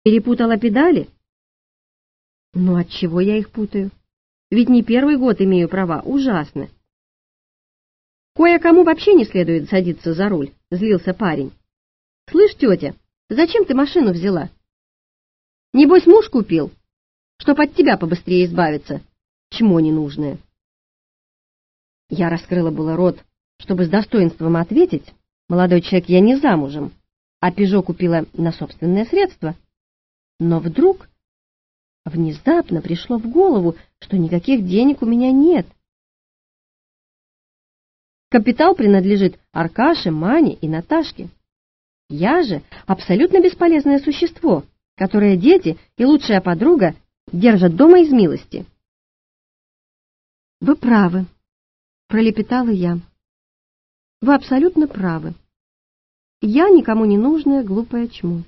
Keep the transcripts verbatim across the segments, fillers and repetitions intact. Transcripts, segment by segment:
Перепутала педали? Ну, отчего я их путаю? Ведь не первый год имею права, ужасно. Кое-кому вообще не следует садиться за руль, злился парень. Слышь, тетя, зачем ты машину взяла? Небось, муж купил, чтоб от тебя побыстрее избавиться, чмо ненужное. Я раскрыла было рот, чтобы с достоинством ответить: молодой человек, я не замужем, а «Пежо» купила на собственное средство. Но вдруг внезапно пришло в голову, что никаких денег у меня нет. Капитал принадлежит Аркаше, Мане и Наташке. Я же абсолютно бесполезное существо, которое дети и лучшая подруга держат дома из милости. Вы правы, пролепетала я. Вы абсолютно правы. Я никому не нужная глупая чмо.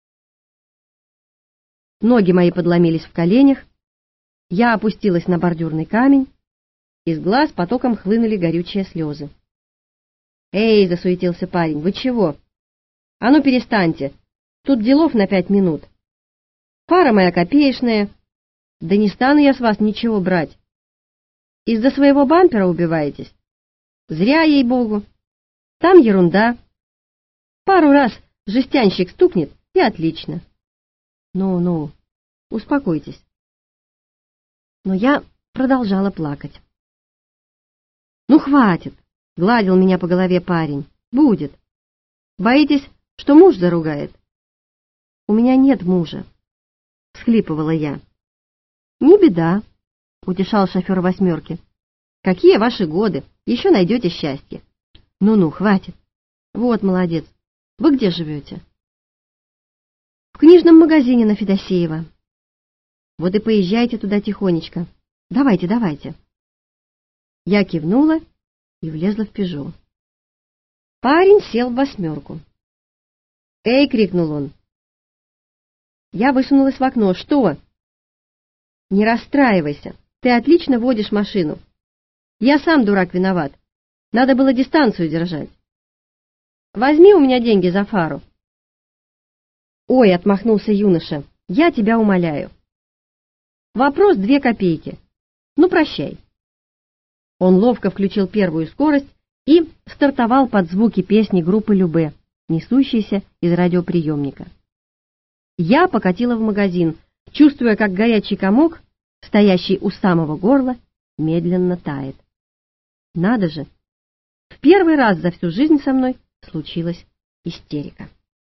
Ноги мои подломились в коленях, я опустилась на бордюрный камень, из глаз потоком хлынули горючие слезы. «Эй!» — засуетился парень. «Вы чего? А ну перестаньте! Тут делов на пять минут. Фара моя копеечная, да не стану я с вас ничего брать. Из-за своего бампера убиваетесь? Зря, ей-богу. Там ерунда. Пару раз жестянщик стукнет, и отлично. Ну-ну, успокойтесь». Но я продолжала плакать. «Ну, хватит!» — гладил меня по голове парень. «Будет. Боитесь, что муж заругает?» «У меня нет мужа», — всхлипывала я. «Не беда», — утешал шофер восьмерки. «Какие ваши годы? Еще найдете счастье». «Ну-ну, хватит. Вот, молодец. Вы где живете?» «В книжном магазине на Федосеева». «Вот и поезжайте туда тихонечко. Давайте, давайте». Я кивнула и влезла в «Пежо». Парень сел в восьмерку. «Эй!» — крикнул он. Я высунулась в окно. «Что?» «Не расстраивайся. Ты отлично водишь машину. Я сам, дурак, виноват. Надо было дистанцию держать. Возьми у меня деньги за фару». «Ой!» — отмахнулся юноша. «Я тебя умоляю. Вопрос две копейки. Ну, прощай». Он ловко включил первую скорость и стартовал под звуки песни группы Любэ, несущейся из радиоприемника. Я покатила в магазин, чувствуя, как горячий комок, стоящий у самого горла, медленно тает. Надо же! В первый раз за всю жизнь со мной случилась истерика.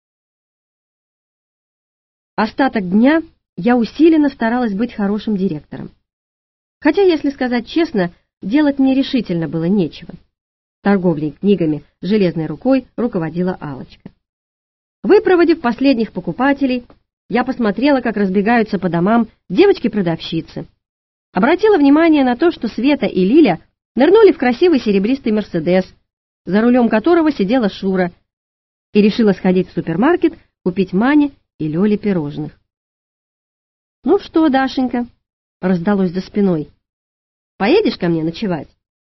Остаток дня я усиленно старалась быть хорошим директором. Хотя, если сказать честно, делать мне решительно было нечего. Торговлей книгами железной рукой руководила Алочка. Выпроводив последних покупателей, я посмотрела, как разбегаются по домам девочки-продавщицы. Обратила внимание на то, что Света и Лиля нырнули в красивый серебристый «Мерседес», за рулем которого сидела Шура, и решила сходить в супермаркет, купить Мане и Лёле пирожных. «Ну что, Дашенька?» — раздалось за спиной. «Поедешь ко мне ночевать?»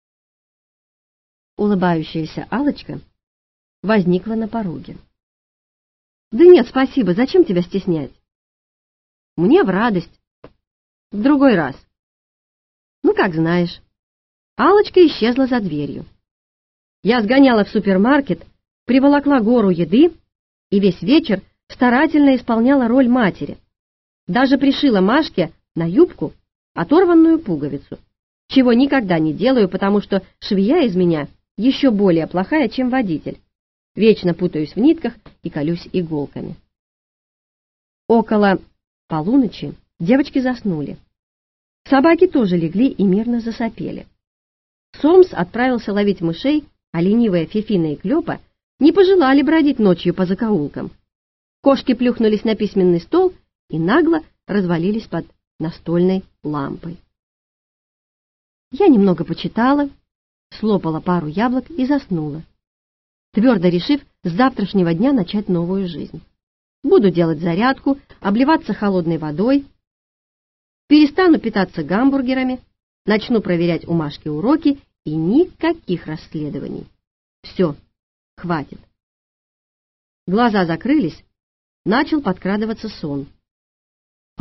Улыбающаяся Алочка возникла на пороге. «Да нет, спасибо, зачем тебя стеснять?» «Мне в радость. В другой раз». «Ну, как знаешь». Алочка исчезла за дверью. Я сгоняла в супермаркет, приволокла гору еды и весь вечер старательно исполняла роль матери. Даже пришила Машке на юбку оторванную пуговицу, чего никогда не делаю, потому что швея из меня еще более плохая, чем водитель. Вечно путаюсь в нитках и колюсь иголками. Около полуночи девочки заснули. Собаки тоже легли и мирно засопели. Сомс отправился ловить мышей, а ленивая Фифина и Клёпа не пожелали бродить ночью по закоулкам. Кошки плюхнулись на письменный стол и нагло развалились под настольной лампой. Я немного почитала, слопала пару яблок и заснула, твердо решив с завтрашнего дня начать новую жизнь. Буду делать зарядку, обливаться холодной водой, перестану питаться гамбургерами, начну проверять у Машки уроки и никаких расследований. Все, хватит. Глаза закрылись, начал подкрадываться сон.